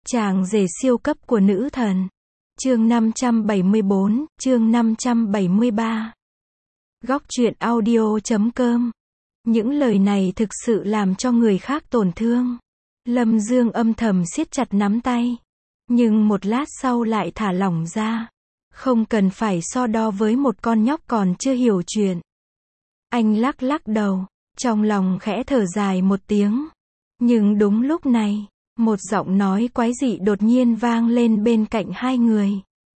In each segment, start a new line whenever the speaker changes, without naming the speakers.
Chàng rể siêu cấp của nữ thần. Chương 574, chương 573. Góc truyện audio.com. Những lời này thực sự làm cho người khác tổn thương. Lâm Dương âm thầm siết chặt nắm tay. Nhưng một lát sau lại thả lỏng ra. Không cần phải so đo với một con nhóc còn chưa hiểu chuyện. Anh lắc lắc đầu, trong lòng khẽ thở dài một tiếng. Nhưng đúng lúc này, một giọng nói quái dị đột nhiên vang lên bên cạnh hai người.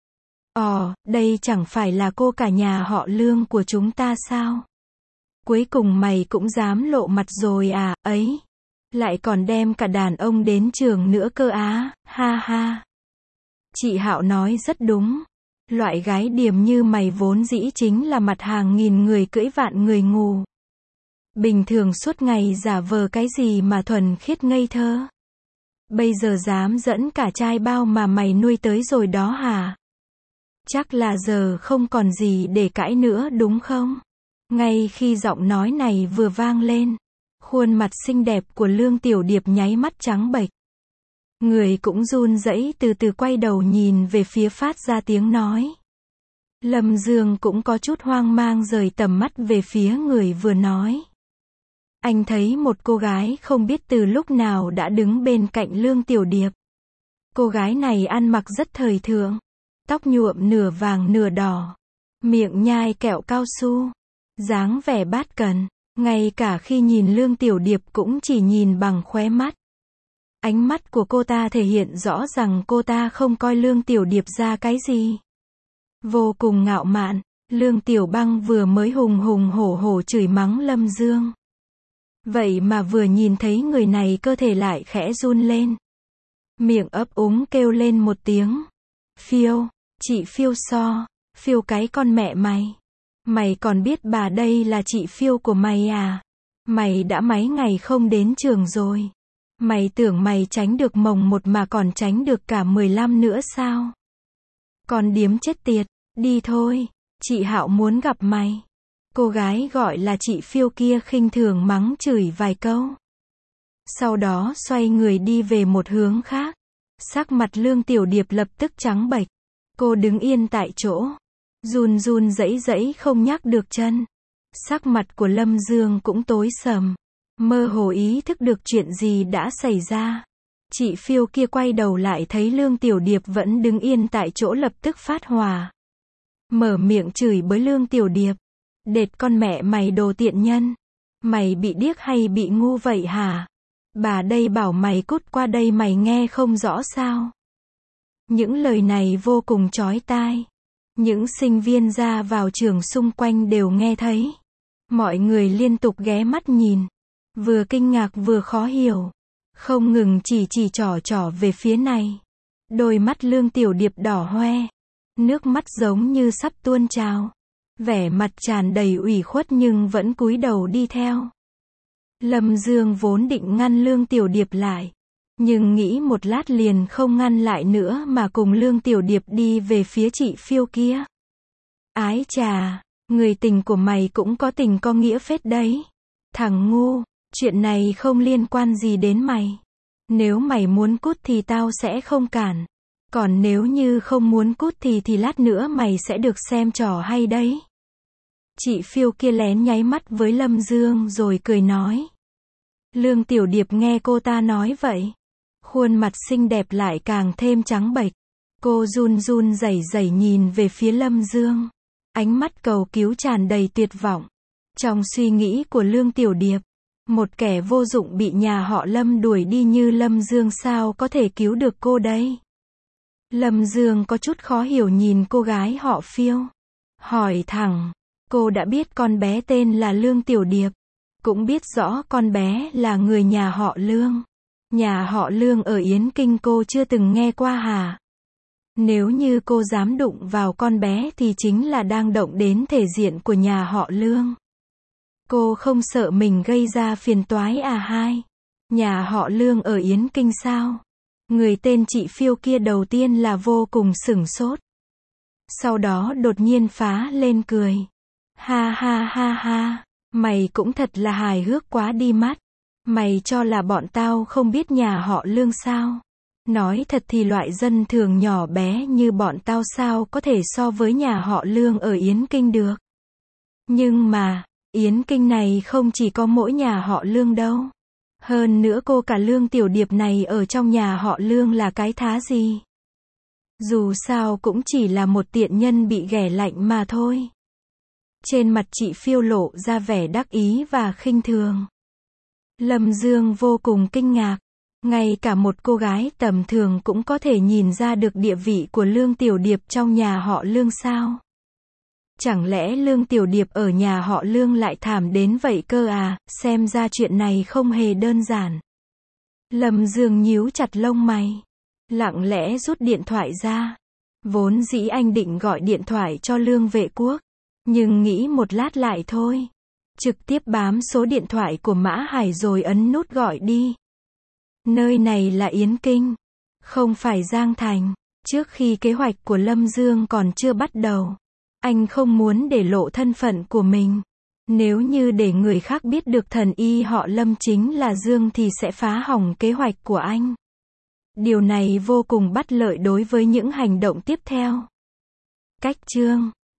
Đây chẳng phải là cô cả nhà họ Lương của chúng ta sao? Cuối cùng mày cũng dám lộ mặt rồi à, ấy. Lại còn đem cả đàn ông đến trường nữa cơ á, ha ha. Chị Hạo nói rất đúng. Loại gái điềm như mày vốn dĩ chính là mặt hàng nghìn người cưỡi vạn người ngu. Bình thường suốt ngày giả vờ cái gì mà thuần khiết ngây thơ. Bây giờ dám dẫn cả trai bao mà mày nuôi tới rồi đó hả? Chắc là giờ không còn gì để cãi nữa đúng không? Ngay khi giọng nói này vừa vang lên, khuôn mặt xinh đẹp của Lương Tiểu Điệp nháy mắt trắng bệch. Người cũng run rẩy từ từ quay đầu nhìn về phía phát ra tiếng nói. Lâm Dương cũng có chút hoang mang rời tầm mắt về phía người vừa nói. Anh thấy một cô gái không biết từ lúc nào đã đứng bên cạnh Lương Tiểu Điệp. Cô gái này ăn mặc rất thời thượng. Tóc nhuộm nửa vàng nửa đỏ. Miệng nhai kẹo cao su. Dáng vẻ bát cần. Ngay cả khi nhìn Lương Tiểu Điệp cũng chỉ nhìn bằng khóe mắt. Ánh mắt của cô ta thể hiện rõ rằng cô ta không coi Lương Tiểu Điệp ra cái gì. Vô cùng ngạo mạn, Lương Tiểu Băng vừa mới hùng hùng hổ hổ chửi mắng Lâm Dương. Vậy mà vừa nhìn thấy người này cơ thể lại khẽ run lên. Miệng ấp úng kêu lên một tiếng. Phiêu, chị Phiêu so, Phiêu cái con mẹ mày. Mày còn biết bà đây là chị Phiêu của mày à? Mày đã mấy ngày không đến trường rồi. Mày tưởng mày tránh được mồng 1 mà còn tránh được cả 15 nữa sao? Con điếm chết tiệt, đi thôi, chị Hạo muốn gặp mày. Cô gái gọi là chị Phiêu kia khinh thường mắng chửi vài câu. Sau đó xoay người đi về một hướng khác. Sắc mặt Lương Tiểu Điệp lập tức trắng bệch. Cô đứng yên tại chỗ. Run run rẩy rẩy không nhắc được chân. Sắc mặt của Lâm Dương cũng tối sầm. Mơ hồ ý thức được chuyện gì đã xảy ra. Chị Phiêu kia quay đầu lại thấy Lương Tiểu Điệp vẫn đứng yên tại chỗ lập tức phát hỏa. Mở miệng chửi bới Lương Tiểu Điệp. Đệt con mẹ mày đồ tiện nhân. Mày bị điếc hay bị ngu vậy hả? Bà đây bảo mày cút qua đây mày nghe không rõ sao? Những lời này vô cùng chói tai. Những sinh viên ra vào trường xung quanh đều nghe thấy. Mọi người liên tục ghé mắt nhìn. Vừa kinh ngạc vừa khó hiểu. Không ngừng chỉ trỏ về phía này. Đôi mắt Lương Tiểu Điệp đỏ hoe. Nước mắt giống như sắp tuôn trào. Vẻ mặt tràn đầy ủy khuất nhưng vẫn cúi đầu đi theo. Lâm Dương vốn định ngăn Lương Tiểu Điệp lại. Nhưng nghĩ một lát liền không ngăn lại nữa mà cùng Lương Tiểu Điệp đi về phía chị Phiêu kia. Ái chà, người tình của mày cũng có tình có nghĩa phết đấy. Thằng ngu, chuyện này không liên quan gì đến mày. Nếu mày muốn cút thì tao sẽ không cản. Còn nếu như không muốn cút thì lát nữa mày sẽ được xem trò hay đấy. Chị Phiêu kia lén nháy mắt với Lâm Dương rồi cười nói. Lương Tiểu Điệp nghe cô ta nói vậy. Khuôn mặt xinh đẹp lại càng thêm trắng bệch. Cô run run rẩy rẩy nhìn về phía Lâm Dương. Ánh mắt cầu cứu tràn đầy tuyệt vọng. Trong suy nghĩ của Lương Tiểu Điệp, một kẻ vô dụng bị nhà họ Lâm đuổi đi như Lâm Dương sao có thể cứu được cô đây? Lâm Dương có chút khó hiểu nhìn cô gái họ Phiêu. Hỏi thẳng, cô đã biết con bé tên là Lương Tiểu Điệp. Cũng biết rõ con bé là người nhà họ Lương. Nhà họ Lương ở Yến Kinh cô chưa từng nghe qua hả? Nếu như cô dám đụng vào con bé thì chính là đang động đến thể diện của nhà họ Lương. Cô không sợ mình gây ra phiền toái à hai? Nhà họ Lương ở Yến Kinh sao? Người tên chị Phiêu kia đầu tiên là vô cùng sửng sốt. Sau đó đột nhiên phá lên cười. Ha ha ha ha, mày cũng thật là hài hước quá đi mắt. Mày cho là bọn tao không biết nhà họ Lương sao? Nói thật thì loại dân thường nhỏ bé như bọn tao sao có thể so với nhà họ Lương ở Yến Kinh được. Nhưng mà, Yến Kinh này không chỉ có mỗi nhà họ Lương đâu. Hơn nữa cô cả Lương Tiểu Điệp này ở trong nhà họ Lương là cái thá gì. Dù sao cũng chỉ là một tiện nhân bị ghẻ lạnh mà thôi. Trên mặt chị phiêu lộ ra vẻ đắc ý và khinh thường. Lâm Dương vô cùng kinh ngạc. Ngay cả một cô gái tầm thường cũng có thể nhìn ra được địa vị của Lương Tiểu Điệp trong nhà họ Lương sao? Chẳng lẽ Lương Tiểu Điệp ở nhà họ Lương lại thảm đến vậy cơ à, xem ra chuyện này không hề đơn giản. Lâm Dương nhíu chặt lông mày. Lặng lẽ rút điện thoại ra. Vốn dĩ anh định gọi điện thoại cho Lương Vệ Quốc. Nhưng nghĩ một lát lại thôi. Trực tiếp bám số điện thoại của Mã Hải rồi ấn nút gọi đi. Nơi này là Yến Kinh, không phải Giang Thành. Trước khi kế hoạch của Lâm Dương còn chưa bắt đầu, anh không muốn để lộ thân phận của mình. Nếu như để người khác biết được thần y họ Lâm chính là Dương thì sẽ phá hỏng kế hoạch của anh. Điều này vô cùng bất lợi đối với những hành động tiếp theo. Cách chương